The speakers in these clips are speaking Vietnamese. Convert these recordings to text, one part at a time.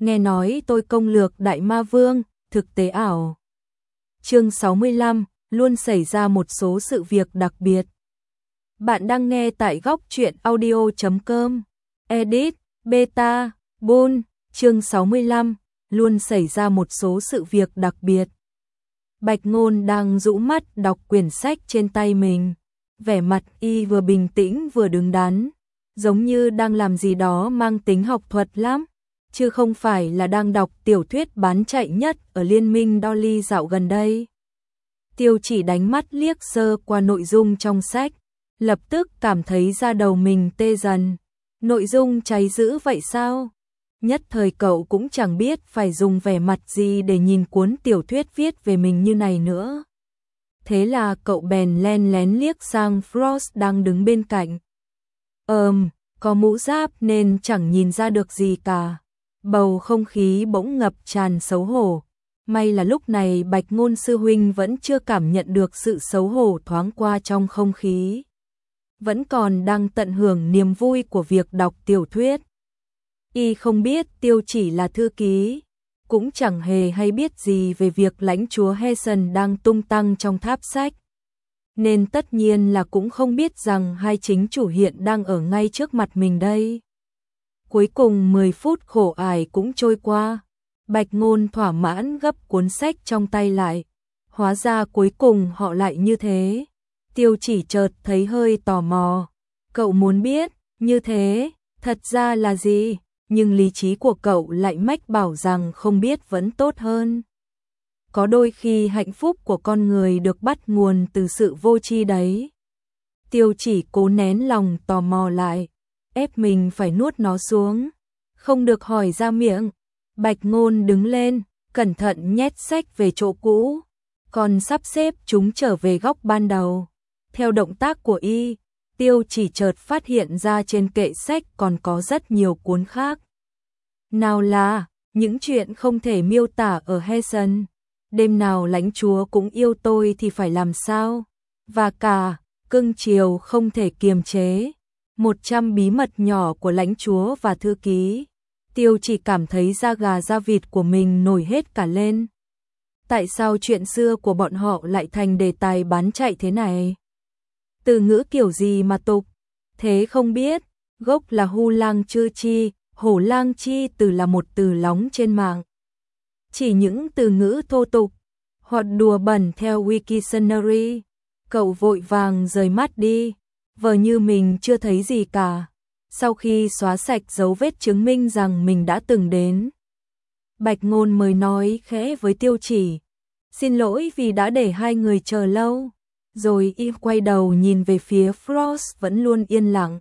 nghe nói tôi công lược Đại Ma Vương, thực tế ảo. Chương 65, luôn xảy ra một số sự việc đặc biệt. Bạn đang nghe tại góc truyện audio.com. Edit, Beta, Bull, chương 65, luôn xảy ra một số sự việc đặc biệt. Bạch Ngôn đang rũ mắt đọc quyển sách trên tay mình. Vẻ mặt y vừa bình tĩnh vừa đứng đắn, giống như đang làm gì đó mang tính học thuật lắm, chứ không phải là đang đọc tiểu thuyết bán chạy nhất ở Liên minh Dolly dạo gần đây. Tiêu Chỉ đánh mắt liếc sơ qua nội dung trong sách, lập tức cảm thấy da đầu mình tê dần. Nội dung cháy dữ vậy sao? Nhất thời cậu cũng chẳng biết phải dùng vẻ mặt gì để nhìn cuốn tiểu thuyết viết về mình như này nữa. Thế là cậu bèn len lén liếc sang Frost đang đứng bên cạnh. Có mũ giáp nên chẳng nhìn ra được gì cả. Bầu không khí bỗng ngập tràn xấu hổ. May là lúc này Bạch Ngôn sư huynh vẫn chưa cảm nhận được sự xấu hổ thoáng qua trong không khí. Vẫn còn đang tận hưởng niềm vui của việc đọc tiểu thuyết. Y không biết Tiêu Chỉ là thư ký, cũng chẳng hề hay biết gì về việc lãnh chúa Hessen đang tung tăng trong tháp sách. Nên tất nhiên là cũng không biết rằng hai chính chủ hiện đang ở ngay trước mặt mình đây. Cuối cùng 10 phút khổ ải cũng trôi qua. Bạch Ngôn thỏa mãn gấp cuốn sách trong tay lại. Hóa ra cuối cùng họ lại như thế. Tiêu Chỉ chợt thấy hơi tò mò. Cậu muốn biết, như thế, thật ra là gì? Nhưng lý trí của cậu lại mách bảo rằng không biết vẫn tốt hơn. Có đôi khi hạnh phúc của con người được bắt nguồn từ sự vô tri đấy. Tiêu Chỉ cố nén lòng tò mò lại, ép mình phải nuốt nó xuống, không được hỏi ra miệng. Bạch Ngôn đứng lên, cẩn thận nhét sách về chỗ cũ, còn sắp xếp chúng trở về góc ban đầu. Theo động tác của y, Tiêu Chỉ chợt phát hiện ra trên kệ sách còn có rất nhiều cuốn khác. Nào là những chuyện không thể miêu tả ở Hessen, đêm nào lãnh chúa cũng yêu tôi thì phải làm sao, và cả cưng chiều không thể kiềm chế, 100 bí mật nhỏ của lãnh chúa và thư ký. Tiêu Chỉ cảm thấy da gà da vịt của mình nổi hết cả lên. Tại sao chuyện xưa của bọn họ lại thành đề tài bán chạy thế này? Từ ngữ kiểu gì mà tục? Thế không biết, gốc là Hu Lang Chư Chi, Hổ Lang Chi từ là một từ lóng trên mạng. Chỉ những từ ngữ thô tục, hoặc đùa bẩn theo Wiktionary. Cậu vội vàng rời mắt đi, vờ như mình chưa thấy gì cả. Sau khi xóa sạch dấu vết chứng minh rằng mình đã từng đến, Bạch Ngôn mới nói khẽ với Tiêu Chỉ. Xin lỗi vì đã để hai người chờ lâu. Rồi y quay đầu nhìn về phía Frost vẫn luôn yên lặng.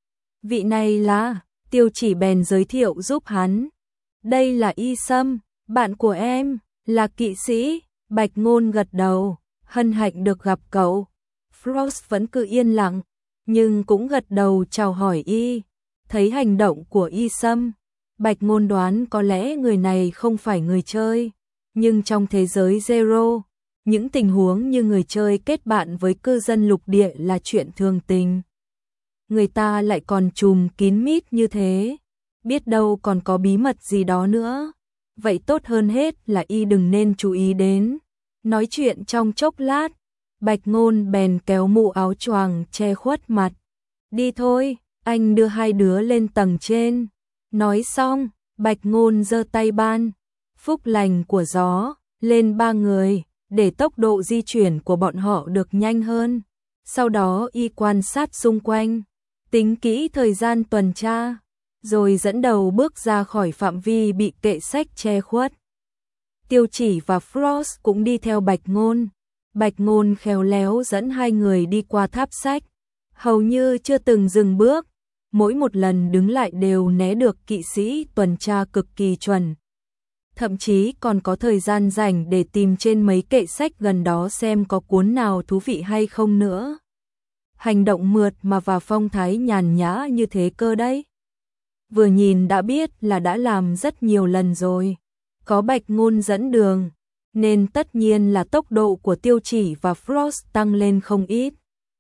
Vị này là, Tiêu Chỉ bèn giới thiệu giúp hắn. Đây là Y Sâm, bạn của em, là kỵ sĩ. Bạch Ngôn gật đầu, hân hạnh được gặp cậu. Frost vẫn cứ yên lặng, nhưng cũng gật đầu chào hỏi y. Thấy hành động của Y Sâm, Bạch Ngôn đoán có lẽ người này không phải người chơi. Nhưng trong thế giới Zero, những tình huống như người chơi kết bạn với cư dân lục địa là chuyện thường tình. Người ta lại còn trùm kín mít như thế, biết đâu còn có bí mật gì đó nữa. Vậy tốt hơn hết là y đừng nên chú ý đến. Nói chuyện trong chốc lát, Bạch Ngôn bèn kéo mũ áo choàng che khuất mặt. Đi thôi, anh đưa hai đứa lên tầng trên. Nói xong, Bạch Ngôn giơ tay ban phúc lành của gió lên ba người, để tốc độ di chuyển của bọn họ được nhanh hơn. Sau đó y quan sát xung quanh, tính kỹ thời gian tuần tra, rồi dẫn đầu bước ra khỏi phạm vi bị kệ sách che khuất. Tiêu Chỉ và Frost cũng đi theo Bạch Ngôn. Bạch Ngôn khéo léo dẫn hai người đi qua tháp sách, hầu như chưa từng dừng bước, mỗi một lần đứng lại đều né được kỵ sĩ tuần tra cực kỳ chuẩn. Thậm chí còn có thời gian rảnh để tìm trên mấy kệ sách gần đó xem có cuốn nào thú vị hay không nữa. Hành động mượt mà và phong thái nhàn nhã như thế cơ đấy. Vừa nhìn đã biết là đã làm rất nhiều lần rồi. Có Bạch Ngôn dẫn đường, nên tất nhiên là tốc độ của Tiêu Chỉ và Frost tăng lên không ít.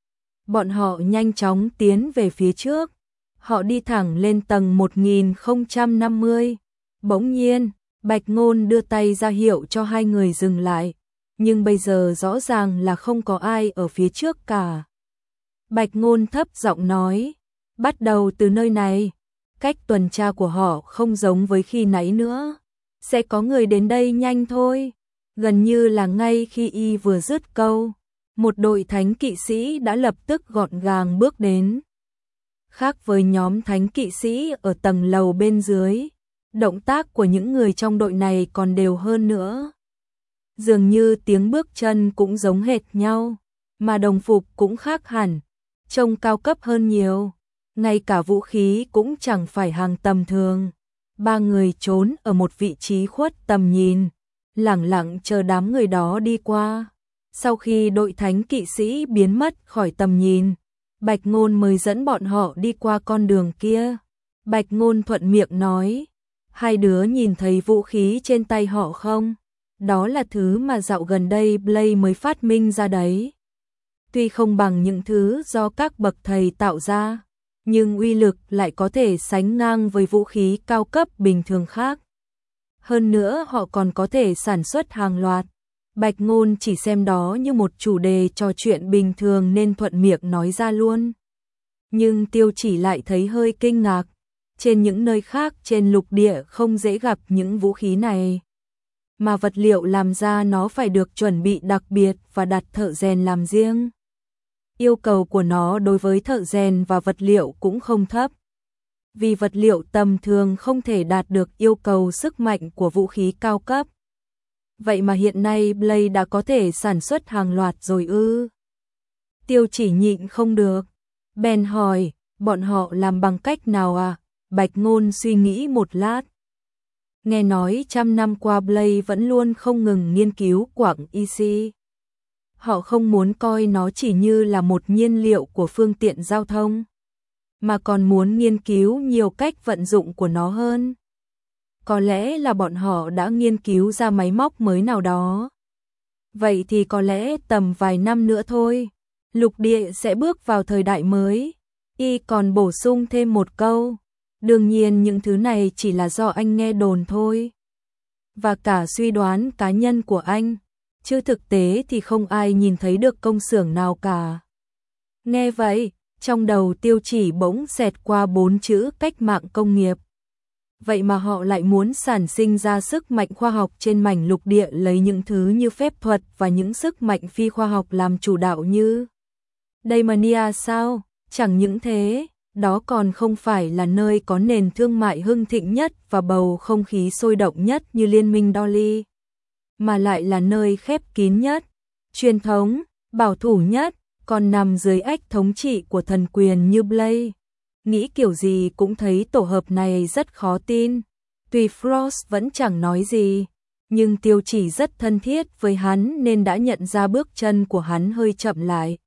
Bọn họ nhanh chóng tiến về phía trước. Họ đi thẳng lên tầng 1050. Bỗng nhiên, Bạch Ngôn đưa tay ra hiệu cho hai người dừng lại, nhưng bây giờ rõ ràng là không có ai ở phía trước cả. Bạch Ngôn thấp giọng nói, bắt đầu từ nơi này, cách tuần tra của họ không giống với khi nãy nữa, sẽ có người đến đây nhanh thôi. Gần như là ngay khi y vừa dứt câu, một đội thánh kỵ sĩ đã lập tức gọn gàng bước đến. Khác với nhóm thánh kỵ sĩ ở tầng lầu bên dưới, động tác của những người trong đội này còn đều hơn nữa. Dường như tiếng bước chân cũng giống hệt nhau, mà đồng phục cũng khác hẳn, trông cao cấp hơn nhiều, ngay cả vũ khí cũng chẳng phải hàng tầm thường. Ba người trốn ở một vị trí khuất tầm nhìn, lẳng lặng chờ đám người đó đi qua. Sau khi đội thánh kỵ sĩ biến mất khỏi tầm nhìn, Bạch Ngôn mới dẫn bọn họ đi qua con đường kia. Bạch Ngôn thuận miệng nói, hai đứa nhìn thấy vũ khí trên tay họ không? Đó là thứ mà dạo gần đây Blade mới phát minh ra đấy. Tuy không bằng những thứ do các bậc thầy tạo ra, nhưng uy lực lại có thể sánh ngang với vũ khí cao cấp bình thường khác. Hơn nữa họ còn có thể sản xuất hàng loạt. Bạch Ngôn chỉ xem đó như một chủ đề trò chuyện bình thường nên thuận miệng nói ra luôn. Nhưng Tiêu Chỉ lại thấy hơi kinh ngạc. Trên những nơi khác trên lục địa không dễ gặp những vũ khí này. Mà vật liệu làm ra nó phải được chuẩn bị đặc biệt và đặt thợ rèn làm riêng. Yêu cầu của nó đối với thợ rèn và vật liệu cũng không thấp. Vì vật liệu tầm thường không thể đạt được yêu cầu sức mạnh của vũ khí cao cấp. Vậy mà hiện nay Blade đã có thể sản xuất hàng loạt rồi ư? Tiêu Chỉ nhịn không được. Bèn hỏi, bọn họ làm bằng cách nào à? Bạch Ngôn suy nghĩ một lát. Nghe nói trăm năm qua Blade vẫn luôn không ngừng nghiên cứu quặng EC. Họ không muốn coi nó chỉ như là một nhiên liệu của phương tiện giao thông, mà còn muốn nghiên cứu nhiều cách vận dụng của nó hơn. Có lẽ là bọn họ đã nghiên cứu ra máy móc mới nào đó. Vậy thì có lẽ tầm vài năm nữa thôi, lục địa sẽ bước vào thời đại mới. Y còn bổ sung thêm một câu, đương nhiên những thứ này chỉ là do anh nghe đồn thôi. Và cả suy đoán cá nhân của anh, chứ thực tế thì không ai nhìn thấy được công xưởng nào cả. Nghe vậy, trong đầu Tiêu Chỉ bỗng xẹt qua 4 chữ cách mạng công nghiệp. Vậy mà họ lại muốn sản sinh ra sức mạnh khoa học trên mảnh lục địa lấy những thứ như phép thuật và những sức mạnh phi khoa học làm chủ đạo như Daemania sao? Chẳng những thế, đó còn không phải là nơi có nền thương mại hưng thịnh nhất và bầu không khí sôi động nhất như Liên minh Dolly, mà lại là nơi khép kín nhất, truyền thống, bảo thủ nhất, còn nằm dưới ách thống trị của thần quyền như Blade. Nghĩ kiểu gì cũng thấy tổ hợp này rất khó tin. Tuy Frost vẫn chẳng nói gì, nhưng Tiêu Chỉ rất thân thiết với hắn nên đã nhận ra bước chân của hắn hơi chậm lại.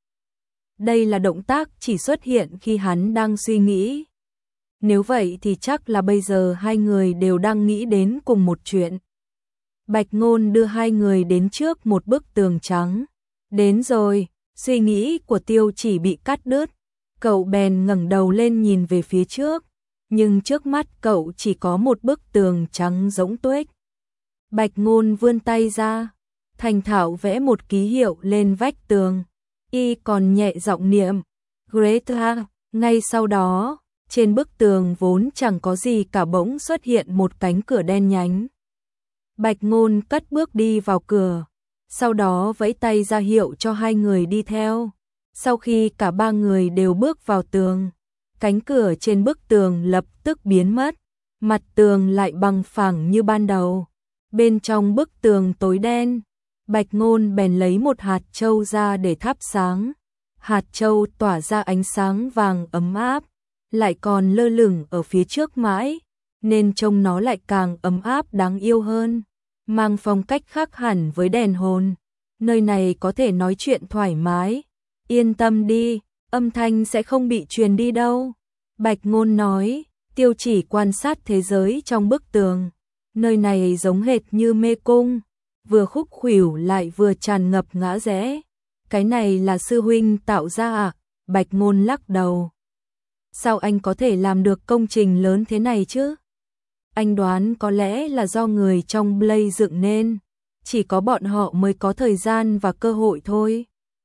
Đây là động tác chỉ xuất hiện khi hắn đang suy nghĩ. Nếu vậy thì chắc là bây giờ hai người đều đang nghĩ đến cùng một chuyện. Bạch Ngôn đưa hai người đến trước một bức tường trắng. Đến rồi, suy nghĩ của Tiêu Chỉ bị cắt đứt. Cậu bèn ngẩng đầu lên nhìn về phía trước, nhưng trước mắt cậu chỉ có một bức tường trắng rỗng tuếch. Bạch Ngôn vươn tay ra, thành thạo vẽ một ký hiệu lên vách tường. Y còn nhẹ giọng niệm, Greta. Ngay sau đó, trên bức tường vốn chẳng có gì cả bỗng xuất hiện một cánh cửa đen nhánh. Bạch Ngôn cất bước đi vào cửa, sau đó vẫy tay ra hiệu cho hai người đi theo. Sau khi cả ba người đều bước vào tường, cánh cửa trên bức tường lập tức biến mất, mặt tường lại bằng phẳng như ban đầu. Bên trong bức tường tối đen, Bạch Ngôn bèn lấy một hạt châu ra để thắp sáng. Hạt châu tỏa ra ánh sáng vàng ấm áp, lại còn lơ lửng ở phía trước mãi, nên trông nó lại càng ấm áp đáng yêu hơn, mang phong cách khác hẳn với đèn hồn. Nơi này có thể nói chuyện thoải mái. Yên tâm đi, âm thanh sẽ không bị truyền đi đâu. Bạch Ngôn nói. Tiêu Chỉ quan sát thế giới trong bức tường. Nơi này giống hệt như mê cung, vừa khúc khuỷu lại vừa tràn ngập ngã rẽ. Cái này là sư huynh tạo ra à? Bạch Ngôn lắc đầu. Sao anh có thể làm được công trình lớn thế này chứ? Anh đoán có lẽ là do người trong Blaze dựng nên, chỉ có bọn họ mới có thời gian và cơ hội thôi.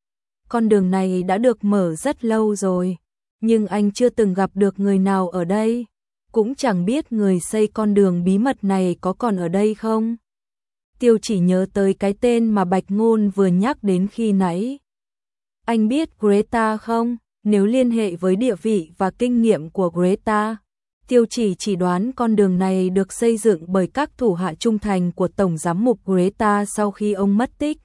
Con đường này đã được mở rất lâu rồi, nhưng anh chưa từng gặp được người nào ở đây, cũng chẳng biết người xây con đường bí mật này có còn ở đây không. Tiêu Chỉ nhớ tới cái tên mà Bạch Ngôn vừa nhắc đến khi nãy. Anh biết Greta không? Nếu liên hệ với địa vị và kinh nghiệm của Greta, Tiêu Chỉ đoán con đường này được xây dựng bởi các thủ hạ trung thành của Tổng Giám mục Greta sau khi ông mất tích.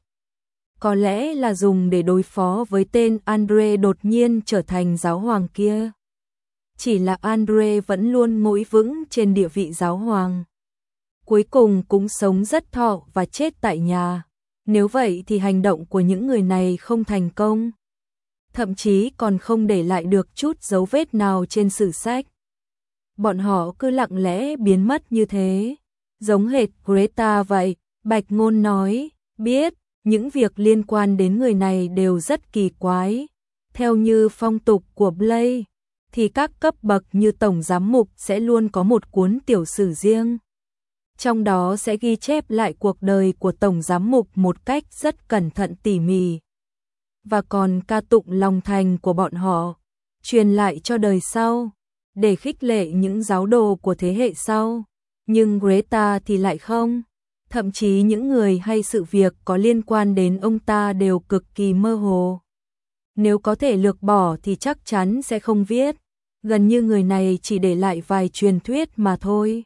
Có lẽ là dùng để đối phó với tên Andre đột nhiên trở thành giáo hoàng kia. Chỉ là Andre vẫn luôn ngồi vững trên địa vị giáo hoàng. Cuối cùng cũng sống rất thọ và chết tại nhà. Nếu vậy thì hành động của những người này không thành công. Thậm chí còn không để lại được chút dấu vết nào trên sử sách. Bọn họ cứ lặng lẽ biến mất như thế. Giống hệt Greta vậy, Bạch Ngôn nói, biết, những việc liên quan đến người này đều rất kỳ quái. Theo như phong tục của Blaze, thì các cấp bậc như Tổng Giám mục sẽ luôn có một cuốn tiểu sử riêng. Trong đó sẽ ghi chép lại cuộc đời của Tổng Giám mục một cách rất cẩn thận tỉ mỉ. Và còn ca tụng lòng thành của bọn họ, truyền lại cho đời sau, để khích lệ những giáo đồ của thế hệ sau. Nhưng Greta thì lại không. Thậm chí những người hay sự việc có liên quan đến ông ta đều cực kỳ mơ hồ. Nếu có thể lược bỏ thì chắc chắn sẽ không viết. Gần như người này chỉ để lại vài truyền thuyết mà thôi.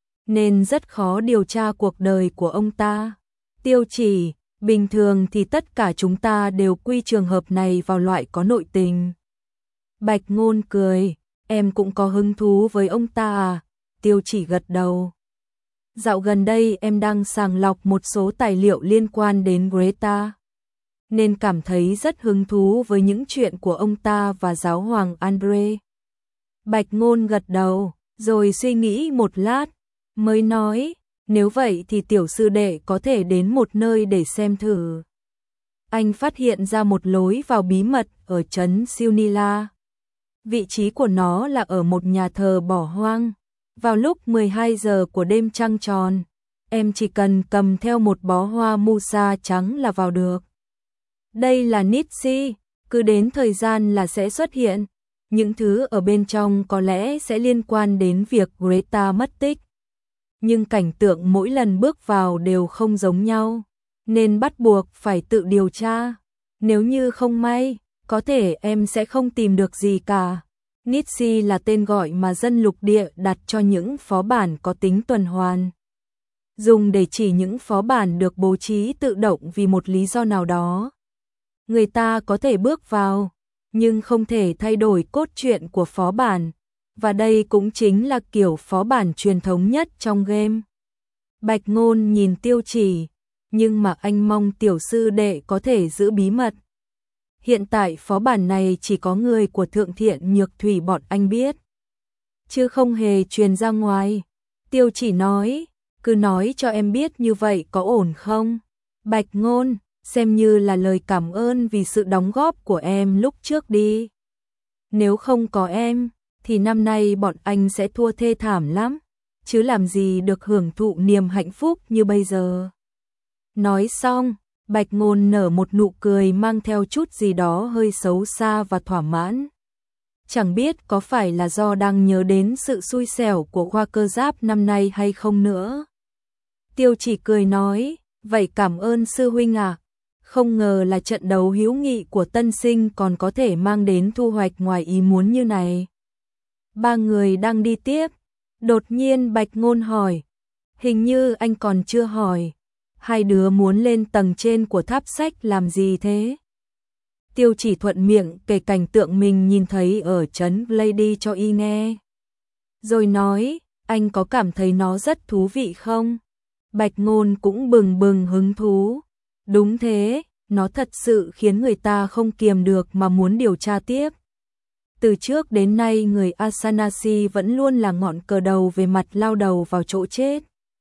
Nên rất khó điều tra cuộc đời của ông ta. Tiêu Chỉ, bình thường thì tất cả chúng ta đều quy trường hợp này vào loại có nội tình. Bạch Ngôn cười, em cũng có hứng thú với ông ta à? Tiêu Chỉ gật đầu. Dạo gần đây em đang sàng lọc một số tài liệu liên quan đến Greta, nên cảm thấy rất hứng thú với những chuyện của ông ta và giáo hoàng Andre. Bạch Ngôn gật đầu, rồi suy nghĩ một lát, mới nói, nếu vậy thì tiểu sư đệ có thể đến một nơi để xem thử. Anh phát hiện ra một lối vào bí mật ở trấn Siunila. Vị trí của nó là ở một nhà thờ bỏ hoang. Vào lúc 12 giờ của đêm trăng tròn, em chỉ cần cầm theo một bó hoa musa trắng là vào được. Đây là Nitsi, cứ đến thời gian là sẽ xuất hiện. Những thứ ở bên trong có lẽ sẽ liên quan đến việc Greta mất tích. Nhưng cảnh tượng mỗi lần bước vào đều không giống nhau, nên bắt buộc phải tự điều tra. Nếu như không may, có thể em sẽ không tìm được gì cả. Nitsi là tên gọi mà dân lục địa đặt cho những phó bản có tính tuần hoàn. Dùng để chỉ những phó bản được bố trí tự động vì một lý do nào đó. Người ta có thể bước vào, nhưng không thể thay đổi cốt truyện của phó bản. Và đây cũng chính là kiểu phó bản truyền thống nhất trong game. Bạch Ngôn nhìn Tiêu Chỉ, nhưng mà anh mong tiểu sư đệ có thể giữ bí mật. Hiện tại phó bản này chỉ có người của Thượng Thiện Nhược Thủy bọn anh biết, chứ không hề truyền ra ngoài. Tiêu Chỉ nói, cứ nói cho em biết như vậy có ổn không? Bạch Ngôn, xem như là lời cảm ơn vì sự đóng góp của em lúc trước đi. Nếu không có em, thì năm nay bọn anh sẽ thua thê thảm lắm, chứ làm gì được hưởng thụ niềm hạnh phúc như bây giờ. Nói xong, Bạch Ngôn nở một nụ cười mang theo chút gì đó hơi xấu xa và thỏa mãn. Chẳng biết có phải là do đang nhớ đến sự xui xẻo của khoa cơ giáp năm nay hay không nữa. Tiêu Chỉ cười nói, vậy cảm ơn sư huynh ạ. Không ngờ là trận đấu hữu nghị của tân sinh còn có thể mang đến thu hoạch ngoài ý muốn như này. Ba người đang đi tiếp. Đột nhiên Bạch Ngôn hỏi, hình như anh còn chưa hỏi. Hai đứa muốn lên tầng trên của tháp sách làm gì thế? Tiêu Chỉ thuận miệng kể cảnh tượng mình nhìn thấy ở trấn Lady cho y nghe. Rồi nói, anh có cảm thấy nó rất thú vị không? Bạch Ngôn cũng bừng bừng hứng thú. Đúng thế, nó thật sự khiến người ta không kiềm được mà muốn điều tra tiếp. Từ trước đến nay người Asanasi vẫn luôn là ngọn cờ đầu về mặt lao đầu vào chỗ chết.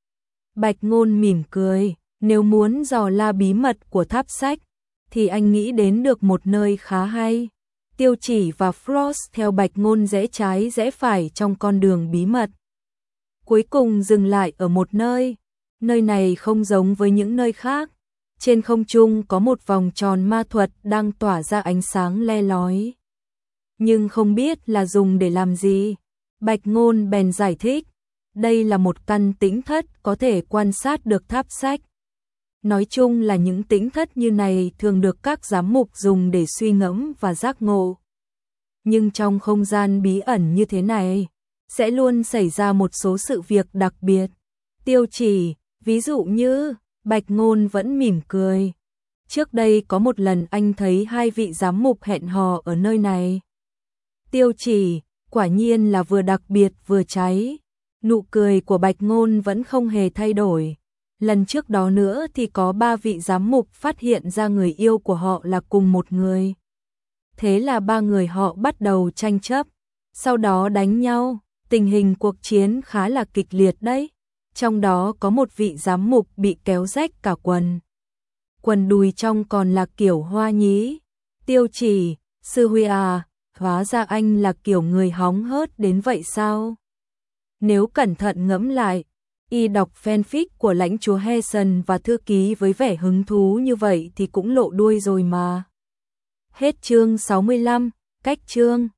Bạch Ngôn mỉm cười, nếu muốn dò la bí mật của tháp sách, thì anh nghĩ đến được một nơi khá hay. Tiêu Chỉ và Frost theo Bạch Ngôn rẽ trái rẽ phải trong con đường bí mật. cuối cùng dừng lại ở một nơi. Nơi này không giống với những nơi khác. Trên không trung có một vòng tròn ma thuật đang tỏa ra ánh sáng le lói. Nhưng không biết là dùng để làm gì. Bạch Ngôn bèn giải thích, đây là một căn tĩnh thất có thể quan sát được tháp sách. Nói chung là những tĩnh thất như này thường được các giám mục dùng để suy ngẫm và giác ngộ. Nhưng trong không gian bí ẩn như thế này, sẽ luôn xảy ra một số sự việc đặc biệt. Tiêu Chỉ, ví dụ như, Bạch Ngôn vẫn mỉm cười. Trước đây có một lần anh thấy hai vị giám mục hẹn hò ở nơi này. Tiêu Chỉ, quả nhiên là vừa đặc biệt vừa cháy. Nụ cười của Bạch Ngôn vẫn không hề thay đổi. Lần trước đó nữa thì có 3 vị giám mục phát hiện ra người yêu của họ là cùng một người. Thế là 3 người họ bắt đầu tranh chấp, sau đó đánh nhau, tình hình cuộc chiến khá là kịch liệt đấy. Trong đó có một vị giám mục bị kéo rách cả quần. Quần đùi trong còn là kiểu hoa nhí. Tiêu Chỉ, sư huy à, hóa ra anh là kiểu người hóng hớt đến vậy sao? Nếu cẩn thận ngẫm lại, y đọc fanfic của lãnh chúa Heason và thư ký với vẻ hứng thú như vậy thì cũng lộ đuôi rồi mà. Hết chương 65, cách chương